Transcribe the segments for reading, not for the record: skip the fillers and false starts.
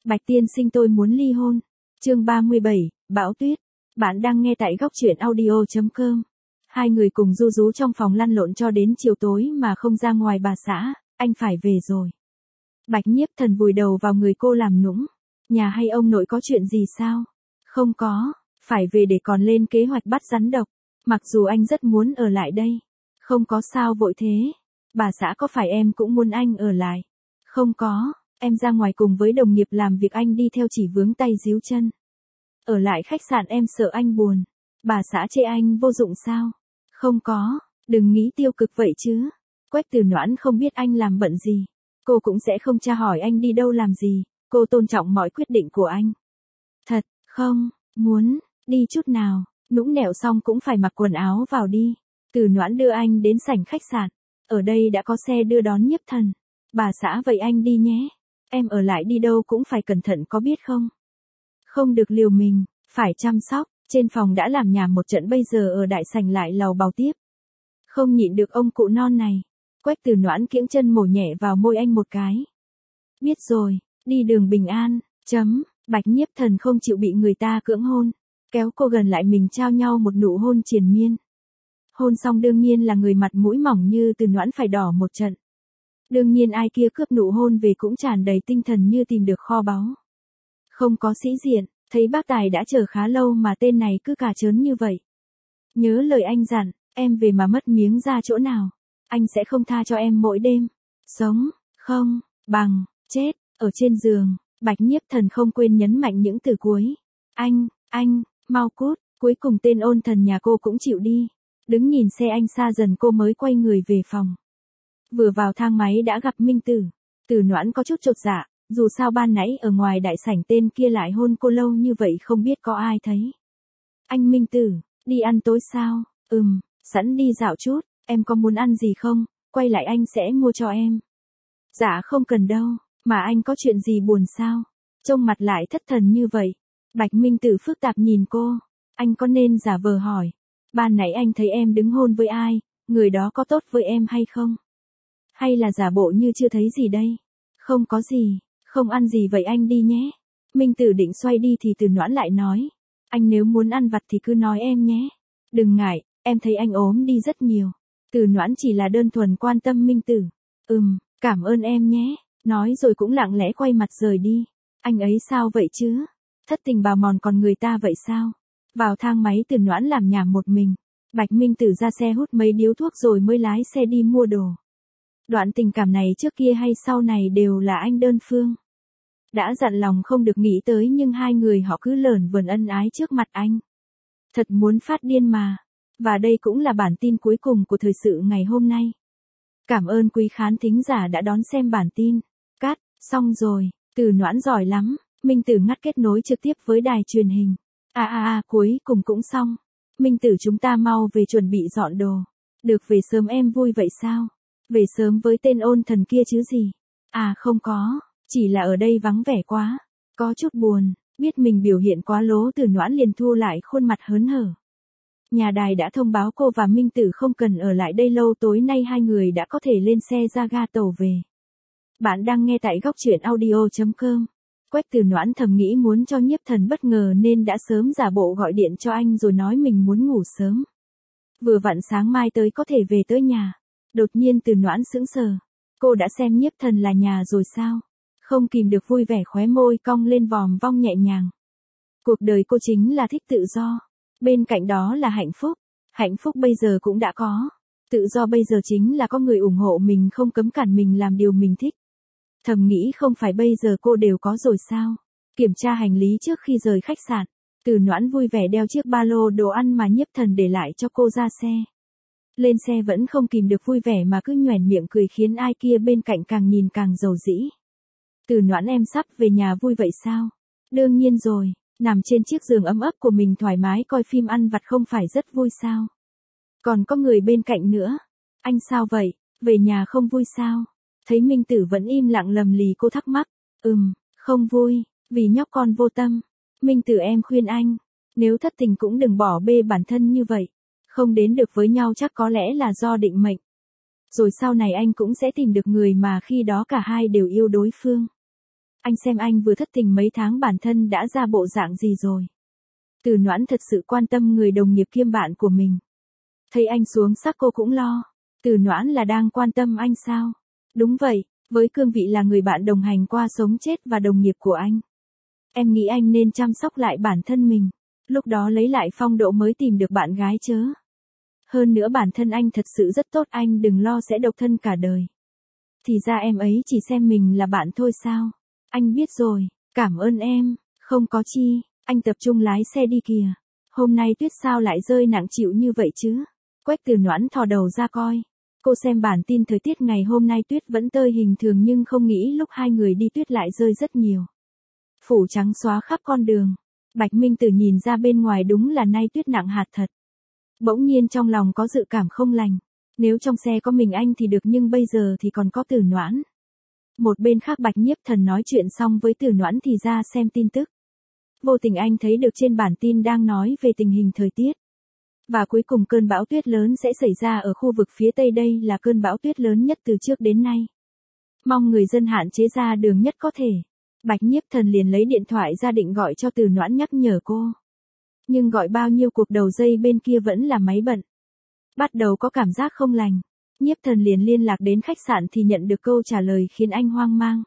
Bạch tiên sinh tôi muốn ly hôn. Chương 37, Bão Tuyết. Bạn đang nghe tại góc truyện audio.com. Hai người cùng ru rú trong phòng lăn lộn cho đến chiều tối mà không ra ngoài bà xã, anh phải về rồi. Bạch Nhiếp Thần vùi đầu vào người cô làm nũng. Nhà hay ông nội có chuyện gì sao? Không có, phải về để còn lên kế hoạch bắt rắn độc. Mặc dù anh rất muốn ở lại đây. Không có sao vội thế. Bà xã có phải em cũng muốn anh ở lại? Không có, em ra ngoài cùng với đồng nghiệp làm việc anh đi theo chỉ vướng tay díu chân. Ở lại khách sạn em sợ anh buồn. Bà xã chê anh vô dụng sao? Không có, đừng nghĩ tiêu cực vậy chứ. Quách Từ Noãn không biết anh làm bận gì. Cô cũng sẽ không tra hỏi anh đi đâu làm gì. Cô tôn trọng mọi quyết định của anh. Thật, không, muốn, đi chút nào. Nũng nẹo xong cũng phải mặc quần áo vào đi. Từ Noãn đưa anh đến sảnh khách sạn. Ở đây đã có xe đưa đón Nhiếp Thần. Bà xã vậy anh đi nhé. Em ở lại đi đâu cũng phải cẩn thận có biết không? Không được liều mình, phải chăm sóc. Trên phòng đã làm nhảm một trận bây giờ ở đại sảnh lại lầu bầu tiếp. Không nhịn được ông cụ non này. Quách Từ Noãn kiễng chân mổ nhẹ vào môi anh một cái. Biết rồi, đi đường bình an, chấm. Bạch Nhiếp Thần không chịu bị người ta cưỡng hôn. Kéo cô gần lại mình trao nhau một nụ hôn triền miên. Hôn xong đương nhiên là người mặt mũi mỏng như Từ Noãn phải đỏ một trận. Đương nhiên ai kia cướp nụ hôn về cũng tràn đầy tinh thần như tìm được kho báu. Không có sĩ diện, thấy bác Tài đã chờ khá lâu mà tên này cứ cà trớn như vậy. Nhớ lời anh dặn, em về mà mất miếng ra chỗ nào, anh sẽ không tha cho em mỗi đêm. Sống, không, bằng, chết, ở trên giường, Bạch Nhiếp Thần không quên nhấn mạnh những từ cuối. Anh, mau cút, cuối cùng tên ôn thần nhà cô cũng chịu đi. Đứng nhìn xe anh xa dần cô mới quay người về phòng. Vừa vào thang máy đã gặp Minh Tử. Từ Noãn có chút chột dạ, dù sao ban nãy ở ngoài đại sảnh tên kia lại hôn cô lâu như vậy không biết có ai thấy. Anh Minh Tử, đi ăn tối sao? Sẵn đi dạo chút, em có muốn ăn gì không? Quay lại anh sẽ mua cho em. Dạ không cần đâu, mà anh có chuyện gì buồn sao? Trông mặt lại thất thần như vậy. Bạch Minh Tử phức tạp nhìn cô. Anh có nên giả vờ hỏi. Ban nãy anh thấy em đứng hôn với ai, người đó có tốt với em hay không? Hay là giả bộ như chưa thấy gì đây? Không có gì, không ăn gì vậy anh đi nhé. Minh Tử định xoay đi thì Từ Noãn lại nói. Anh nếu muốn ăn vặt thì cứ nói em nhé. Đừng ngại, em thấy anh ốm đi rất nhiều. Từ Noãn chỉ là đơn thuần quan tâm Minh Tử. Cảm ơn em nhé. Nói rồi cũng lặng lẽ quay mặt rời đi. Anh ấy sao vậy chứ? Thất tình bào mòn còn người ta vậy sao? Vào thang máy Từ Noãn làm nhảm một mình. Bạch Minh Tử ra xe hút mấy điếu thuốc rồi mới lái xe đi mua đồ. Đoạn tình cảm này trước kia hay sau này đều là anh đơn phương. Đã dặn lòng không được nghĩ tới nhưng hai người họ cứ lởn vởn ân ái trước mặt anh. Thật muốn phát điên mà. Và đây cũng là bản tin cuối cùng của thời sự ngày hôm nay. Cảm ơn quý khán thính giả đã đón xem bản tin. Cắt, xong rồi, Từ Noãn giỏi lắm. Minh Tử ngắt kết nối trực tiếp với đài truyền hình. Cuối cùng cũng xong. Minh Tử chúng ta mau về chuẩn bị dọn đồ. Được về sớm em vui vậy sao? Về sớm với tên ôn thần kia chứ gì? Không có, chỉ là ở đây vắng vẻ quá. Có chút buồn, biết mình biểu hiện quá lố Từ Noãn liền thu lại khuôn mặt hớn hở. Nhà đài đã thông báo cô và Minh Tử không cần ở lại đây lâu tối nay hai người đã có thể lên xe ra ga tàu về. Bạn đang nghe tại góc truyện audio.com. Quách Từ Noãn thầm nghĩ muốn cho Nhiếp Thần bất ngờ nên đã sớm giả bộ gọi điện cho anh rồi nói mình muốn ngủ sớm. Vừa vặn sáng mai tới có thể về tới nhà. Đột nhiên Từ Noãn sững sờ. Cô đã xem Nhiếp Thần là nhà rồi sao? Không kìm được vui vẻ khóe môi cong lên vòng vong nhẹ nhàng. Cuộc đời cô chính là thích tự do. Bên cạnh đó là hạnh phúc. Hạnh phúc bây giờ cũng đã có. Tự do bây giờ chính là có người ủng hộ mình không cấm cản mình làm điều mình thích. Thầm nghĩ không phải bây giờ cô đều có rồi sao? Kiểm tra hành lý trước khi rời khách sạn. Từ Noãn vui vẻ đeo chiếc ba lô đồ ăn mà Nhiếp Thần để lại cho cô ra xe. Lên xe vẫn không kìm được vui vẻ mà cứ nhoẻn miệng cười khiến ai kia bên cạnh càng nhìn càng giàu dĩ. Từ Noãn em sắp về nhà vui vậy sao? Đương nhiên rồi, nằm trên chiếc giường ấm ấp của mình thoải mái coi phim ăn vặt không phải rất vui sao? Còn có người bên cạnh nữa. Anh sao vậy, về nhà không vui sao? Thấy Minh Tử vẫn im lặng lầm lì cô thắc mắc. Không vui, vì nhóc con vô tâm. Minh Tử em khuyên anh, nếu thất tình cũng đừng bỏ bê bản thân như vậy. Không đến được với nhau chắc có lẽ là do định mệnh. Rồi sau này anh cũng sẽ tìm được người mà khi đó cả hai đều yêu đối phương. Anh xem anh vừa thất tình mấy tháng bản thân đã ra bộ dạng gì rồi. Từ Noãn thật sự quan tâm người đồng nghiệp kiêm bạn của mình. Thấy anh xuống sắc cô cũng lo. Từ Noãn là đang quan tâm anh sao? Đúng vậy, với cương vị là người bạn đồng hành qua sống chết và đồng nghiệp của anh. Em nghĩ anh nên chăm sóc lại bản thân mình. Lúc đó lấy lại phong độ mới tìm được bạn gái chớ. Hơn nữa bản thân anh thật sự rất tốt, anh đừng lo sẽ độc thân cả đời. Thì ra em ấy chỉ xem mình là bạn thôi sao? Anh biết rồi, cảm ơn em, không có chi, anh tập trung lái xe đi kìa. Hôm nay tuyết sao lại rơi nặng chịu như vậy chứ? Quách Từ Noãn thò đầu ra coi. Cô xem bản tin thời tiết ngày hôm nay tuyết vẫn tơi hình thường nhưng không nghĩ lúc hai người đi tuyết lại rơi rất nhiều. Phủ trắng xóa khắp con đường. Bạch Minh Tử nhìn ra bên ngoài đúng là nay tuyết nặng hạt thật. Bỗng nhiên trong lòng có dự cảm không lành. Nếu trong xe có mình anh thì được nhưng bây giờ thì còn có Từ Noãn. Một bên khác Bạch Nhiếp Thần nói chuyện xong với Từ Noãn thì ra xem tin tức. Vô tình anh thấy được trên bản tin đang nói về tình hình thời tiết. Và cuối cùng cơn bão tuyết lớn sẽ xảy ra ở khu vực phía Tây, đây là cơn bão tuyết lớn nhất từ trước đến nay. Mong người dân hạn chế ra đường nhất có thể. Bạch Nhiếp Thần liền lấy điện thoại ra định gọi cho Từ Noãn nhắc nhở cô. Nhưng gọi bao nhiêu cuộc đầu dây bên kia vẫn là máy bận. Bắt đầu có cảm giác không lành. Nhiếp Thần liền liên lạc đến khách sạn thì nhận được câu trả lời khiến anh hoang mang.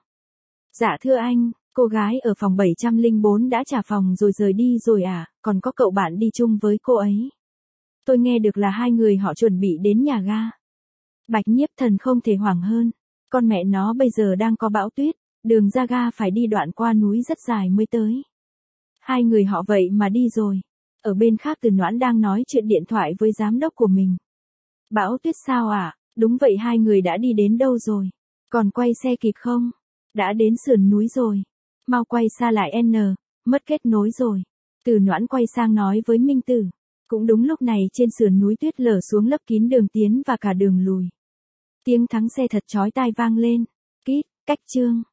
Dạ thưa anh, cô gái ở phòng 704 đã trả phòng rồi rời đi rồi à, còn có cậu bạn đi chung với cô ấy. Tôi nghe được là hai người họ chuẩn bị đến nhà ga. Bạch Nhiếp Thần không thể hoảng hơn. Con mẹ nó bây giờ đang có bão tuyết, đường ra ga phải đi đoạn qua núi rất dài mới tới. Hai người họ vậy mà đi rồi. Ở bên khác Từ Noãn đang nói chuyện điện thoại với giám đốc của mình. Bão tuyết sao à? Đúng vậy, hai người đã đi đến đâu rồi? Còn quay xe kịp không? Đã đến sườn núi rồi. Mau quay xa lại N, mất kết nối rồi. Từ Noãn quay sang nói với Minh Tử. Cũng đúng lúc này trên sườn núi tuyết lở xuống lấp kín đường tiến và cả đường lùi. Tiếng thắng xe thật chói tai vang lên. Kít, cách chương.